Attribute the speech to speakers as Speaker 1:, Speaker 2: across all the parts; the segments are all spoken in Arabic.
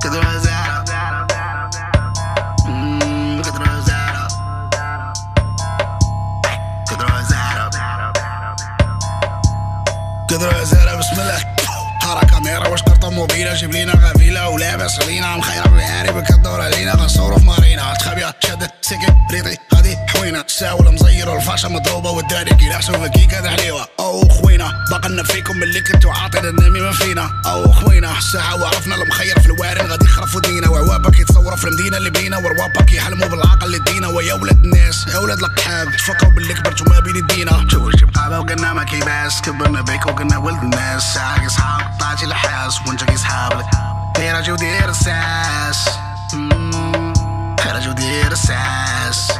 Speaker 1: قدروا زارة بسم الله حركة ميرا واش قرطة موبيلة جيب لينا غفيلة ولاباس علينا مخيرة بالعاري بكدور علينا غنصورو في مارينا تخابية شادة سكت ريطي هادي حوينة الساولة مزيرة والفاشة مضروبة والداري كيلاحسو فكيكة دا حليوة أو خوينا باقلنا فيكم ملي كنتو عاطينا النميمة فينا أو خوينا الساعة وعرفنا المخيرة في الوارن غادي يخرفو دينا وعوابا كيتصورو في المدينة اللي بينا ورواابا كيحلمو بالعقل اللي دينا ويا ولاد الناس يا ولاد القحاب تفكرو باللي كبرتو ما بين يدينا شوفو جيب قابا وقلنا ما كيباس كبرنا بيك وقلنا ولد الناس ساعة صحاب طلعتي الحاس وانت كي صحابك خير ودير الساس خير ودير الساس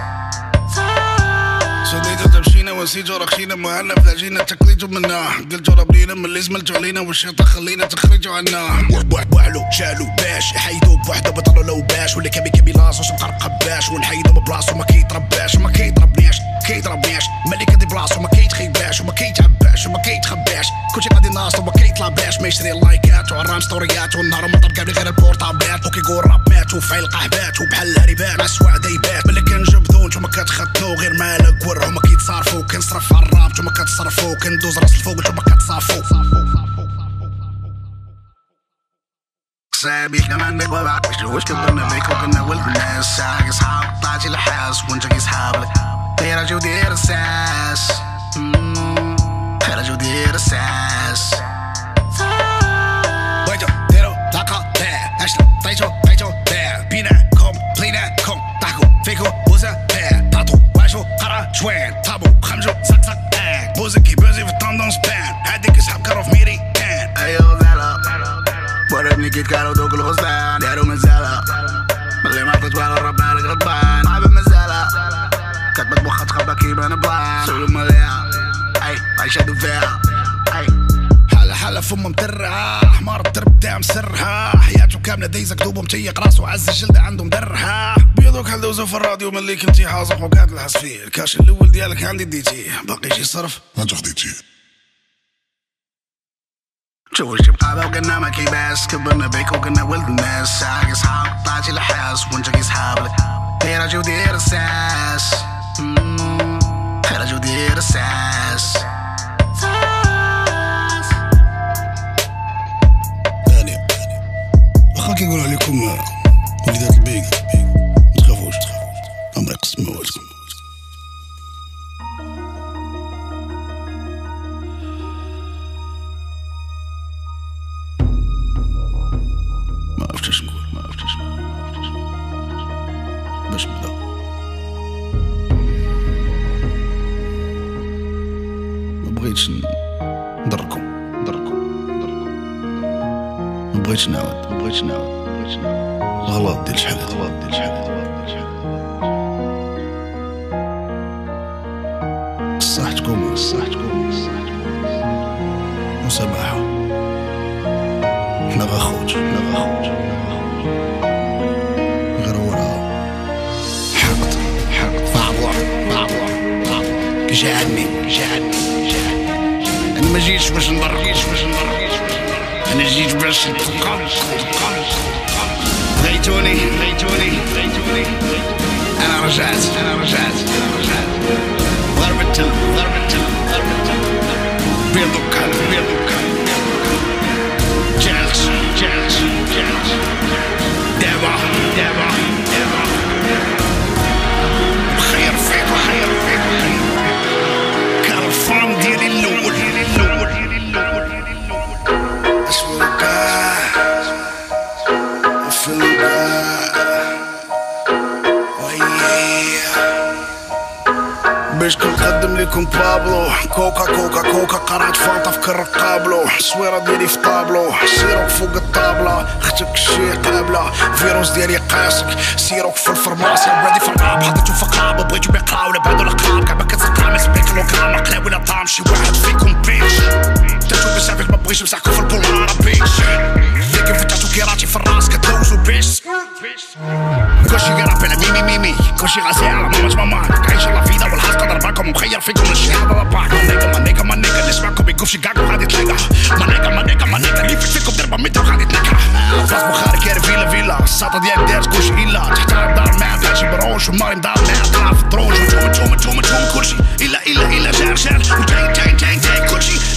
Speaker 1: صديتو تمشينا ونسيتو رخينا مهنا فلاجينا تكليتو منا قلتو ربينا من اللي زملتو علينا والشيطان خلينا تخرجو عنا بوحلو شالو باش يحيدو بوحدو بطلو لو باش واللي كبي لاصو مقرقب باش ونحيدو ببلاصو ما كيترباش وما كيضربناش ملي كدي بلاصو ما كيتخيباش وما كيتعباش وما كيتخباش كلشي غادي ناصلو ما كيطلباش ما يشري اللايكات وعرام ستوريات والنهار مطر كامل غير البورطابلات وكيقول راب مات وفايل قحبات وبحال الهريبات مع سواع دايبات ملي كنجبدو نتوما كتخدمو غير مالك ورهم ما كيتصارفو كنصرف على الراب نتوما كتصرفو كندوز راس الفوق نتوما كتصافو صاحبي كمان بيك وبعد واش كبرنا بيك وكنا ولد الناس ساعة صحاب طلعتي الحاس وانت كي صحابك خير ودير الساس خير ودير الساس بيتو ديرو لاقا باع عشنا طيتو باع بيناكم بليناكم ضحكوا فيكو بوزا باع طاطو واشو قرا شوين طابو خمجو زق بوزا كيبوزي في التندونس بان هاديك صحاب كارو في ميريكان ايو زالا وربني كيت كارو دوك الغصبان دارو مزالة ملي ما عطيت والو رب بالك غضبان صعب مزالة كتبت بوخا تخبى كيبان بلان سولو مليا اي عيشادو فيها اي حالة فم مترعة حمار الدرب تاع مسرها حياته كاملة دايزة كتوبو متيق راسو عز الجلدة عنده مدرها بيضوك هالدوزو في الراديو ملي كنتي حاصح وقاعد الحس فيه الكاش الاول ديالك عندي ديتيه باقي شي صرف ما تاخديتيه شوفو جيب قابا وقلنا ما كيباس كبرنا بيك وقلنا ولد الناس ساعة صحاب طلعتي الحاس وانت كي صحابك خير ودير الساس خير ودير الساس هاني واخا كيقولوا عليكم وليدات البيك متخافوش امر يقسم موالكم ما عرفتش نقول باش نبدا ما بغيتش نضركم ما بغيتش نعاود الغلط ديال شحال صحتكم مسامحة حنا غاخوت غير وراها حقد بعض جاعني انا ما جيتش باش نضر انا جيت باش نتقم غيتوني انا رجعت ضربت بيضك جالس دابا بخير فيك كان الفرم ديالي الاول اسمك في الوقاع باش كنقدم لكم بابلو كوكا قرعت فانطا في كر قابلو الصويرة ديالي في طابلو سيروك فوق الطابلة اختك شي قابلة فيروس ديالي قاسك سيروك في الفرماسي بلادي في الراب حطيتو في قابة بغيتو بيقراو ولا بعدو القراب كعبا كتسقام سبيك لوكرام قلاوي ولا طعم شي واحد فيكم بيش تاتو بسافيك ما بغيتش نمسحكو في البولار بيش فيكم فتاتو كيراتي في الراس كدوزو بيش كلشي كيرابي على ميمي كلشي غاسي على ماما عايشة لا فيدا والحظ قدر باكم ومخير فيكم الشهادة لباك ما نيكا نسمعكم بيقولش كاكو غادي تلاقى ما نيكا اللي فيكم دربا متر غادي تنكح فاس بخاري كير فيلا الخطا ديالك دارت كلشي الا تحترم دار ما بحالشي بروش وماري مدار ما تلعب في الدروج وانتوما كلشي الا جار وجاي كلشي